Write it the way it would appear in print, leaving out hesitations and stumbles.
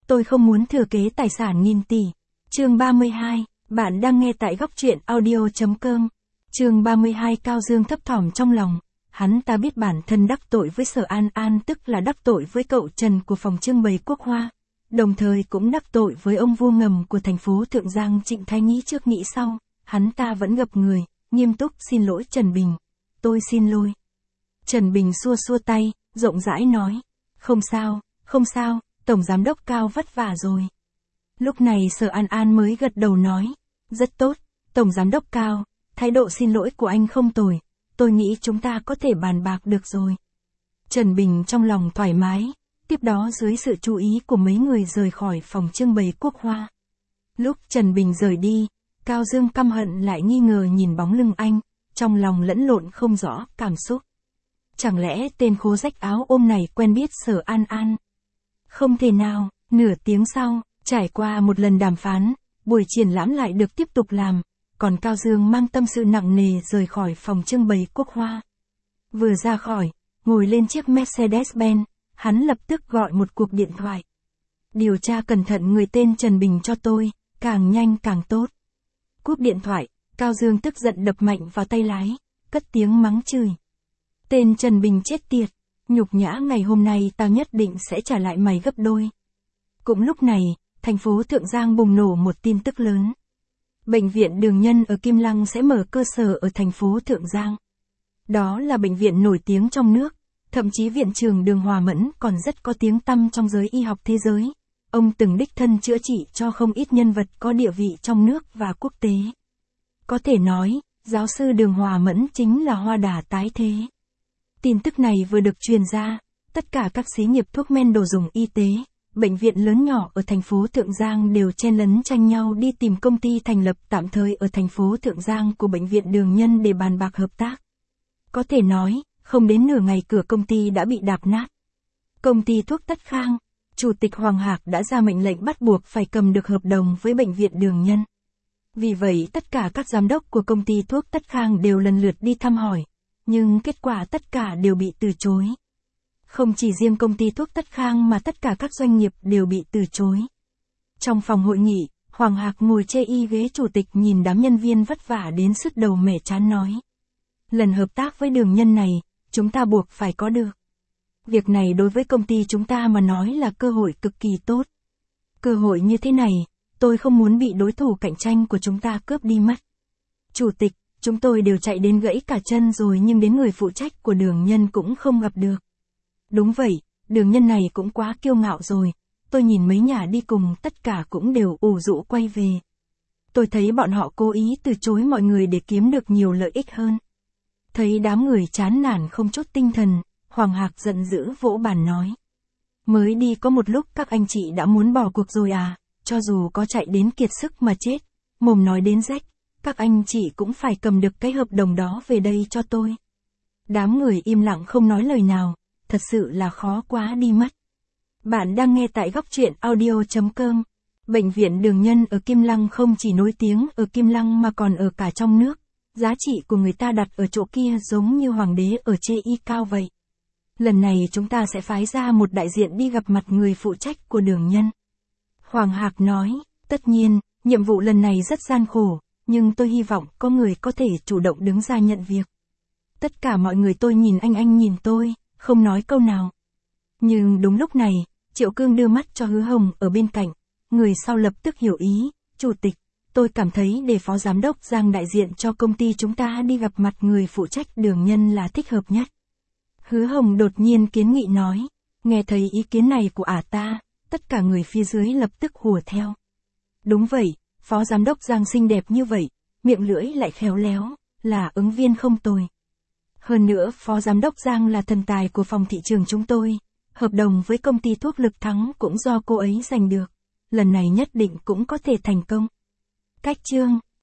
Tôi không muốn thừa kế tài sản nghìn tỷ. Chương 32, bạn đang nghe tại góc truyện audio.com. Chương 32 Cao Dương thấp thỏm trong lòng. Hắn ta biết bản thân đắc tội với Sở An An, tức là đắc tội với cậu Trần của phòng trưng bày Quốc Hoa. Đồng thời cũng đắc tội với ông vua ngầm của thành phố Thượng Giang Trịnh Thái. Nghĩ trước nghĩ sau, hắn ta vẫn gập người, nghiêm túc xin lỗi Trần Bình. Tôi xin lỗi. Trần Bình xua xua tay, rộng rãi nói. Không sao, không sao, Tổng Giám đốc Cao vất vả rồi. Lúc này Sở An An mới gật đầu nói. Rất tốt, Tổng Giám đốc Cao, thái độ xin lỗi của anh không tồi. Tôi nghĩ chúng ta có thể bàn bạc được rồi. Trần Bình trong lòng thoải mái, tiếp đó dưới sự chú ý của mấy người rời khỏi phòng trưng bày Quốc Hoa. Lúc Trần Bình rời đi, Cao Dương căm hận lại nghi ngờ nhìn bóng lưng anh, trong lòng lẫn lộn không rõ cảm xúc. Chẳng lẽ tên khố rách áo ôm này quen biết Sở An An? Không thể nào. Nửa tiếng sau, trải qua một lần đàm phán, buổi triển lãm lại được tiếp tục làm, còn Cao Dương mang tâm sự nặng nề rời khỏi phòng trưng bày Quốc Hoa. Vừa ra khỏi, ngồi lên chiếc Mercedes-Benz, hắn lập tức gọi một cuộc điện thoại. Điều tra cẩn thận người tên Trần Bình cho tôi, càng nhanh càng tốt. Cúp điện thoại, Cao Dương tức giận đập mạnh vào tay lái, cất tiếng mắng chửi. Tên Trần Bình chết tiệt, nhục nhã ngày hôm nay tao nhất định sẽ trả lại mày gấp đôi. Cũng lúc này, thành phố Thượng Giang bùng nổ một tin tức lớn. Bệnh viện Đường Nhân ở Kim Lăng sẽ mở cơ sở ở thành phố Thượng Giang. Đó là bệnh viện nổi tiếng trong nước, thậm chí viện trưởng Đường Hòa Mẫn còn rất có tiếng tăm trong giới y học thế giới. Ông từng đích thân chữa trị cho không ít nhân vật có địa vị trong nước và quốc tế. Có thể nói, giáo sư Đường Hòa Mẫn chính là hoa đà tái thế. Tin tức này vừa được truyền ra, tất cả các xí nghiệp thuốc men đồ dùng y tế, bệnh viện lớn nhỏ ở thành phố Thượng Giang đều chen lấn tranh nhau đi tìm công ty thành lập tạm thời ở thành phố Thượng Giang của bệnh viện Đường Nhân để bàn bạc hợp tác. Có thể nói, không đến nửa ngày cửa công ty đã bị đạp nát. Công ty thuốc Tất Khang, Chủ tịch Hoàng Hạc đã ra mệnh lệnh bắt buộc phải cầm được hợp đồng với bệnh viện Đường Nhân. Vì vậy tất cả các giám đốc của công ty thuốc Tất Khang đều lần lượt đi thăm hỏi, nhưng kết quả tất cả đều bị từ chối. Không chỉ riêng công ty thuốc Tất Khang mà tất cả các doanh nghiệp đều bị từ chối. Trong phòng hội nghị, Hoàng Hạc ngồi chê y ghế chủ tịch nhìn đám nhân viên vất vả đến sứt đầu mẻ trán nói. Lần hợp tác với Đường Nhân này, chúng ta buộc phải có được. Việc này đối với công ty chúng ta mà nói là cơ hội cực kỳ tốt. Cơ hội như thế này, tôi không muốn bị đối thủ cạnh tranh của chúng ta cướp đi mất. Chủ tịch, chúng tôi đều chạy đến gãy cả chân rồi nhưng đến người phụ trách của Đường Nhân cũng không gặp được. Đúng vậy, Đường Nhân này cũng quá kiêu ngạo rồi. Tôi nhìn mấy nhà đi cùng tất cả cũng đều ủ rũ quay về. Tôi thấy bọn họ cố ý từ chối mọi người để kiếm được nhiều lợi ích hơn. Thấy đám người chán nản không chút tinh thần, Hoàng Hạc giận dữ vỗ bàn nói. Mới đi có một lúc các anh chị đã muốn bỏ cuộc rồi à, cho dù có chạy đến kiệt sức mà chết, mồm nói đến rách, các anh chị cũng phải cầm được cái hợp đồng đó về đây cho tôi. Đám người im lặng không nói lời nào, thật sự là khó quá đi mất. Bạn đang nghe tại góc truyện audio.com. Bệnh viện Đường Nhân ở Kim Lăng không chỉ nổi tiếng ở Kim Lăng mà còn ở cả trong nước. Giá trị của người ta đặt ở chỗ kia giống như hoàng đế ở chê y cao vậy. Lần này chúng ta sẽ phái ra một đại diện đi gặp mặt người phụ trách của Đường Nhân. Hoàng Hạc nói, tất nhiên, nhiệm vụ lần này rất gian khổ, nhưng tôi hy vọng có người có thể chủ động đứng ra nhận việc. Tất cả mọi người tôi nhìn anh nhìn tôi, không nói câu nào. Nhưng đúng lúc này, Triệu Cương đưa mắt cho Hứa Hồng ở bên cạnh, người sau lập tức hiểu ý, Chủ tịch, tôi cảm thấy để Phó Giám đốc Giang đại diện cho công ty chúng ta đi gặp mặt người phụ trách Đường Nhân là thích hợp nhất. Hứa Hồng đột nhiên kiến nghị nói, nghe thấy ý kiến này của ta, tất cả người phía dưới lập tức hùa theo. Đúng vậy, Phó Giám đốc Giang xinh đẹp như vậy, miệng lưỡi lại khéo léo, là ứng viên không tồi. Hơn nữa Phó Giám đốc Giang là thần tài của phòng thị trường chúng tôi, hợp đồng với công ty thuốc Lực Thắng cũng do cô ấy giành được, lần này nhất định cũng có thể thành công. Cách chương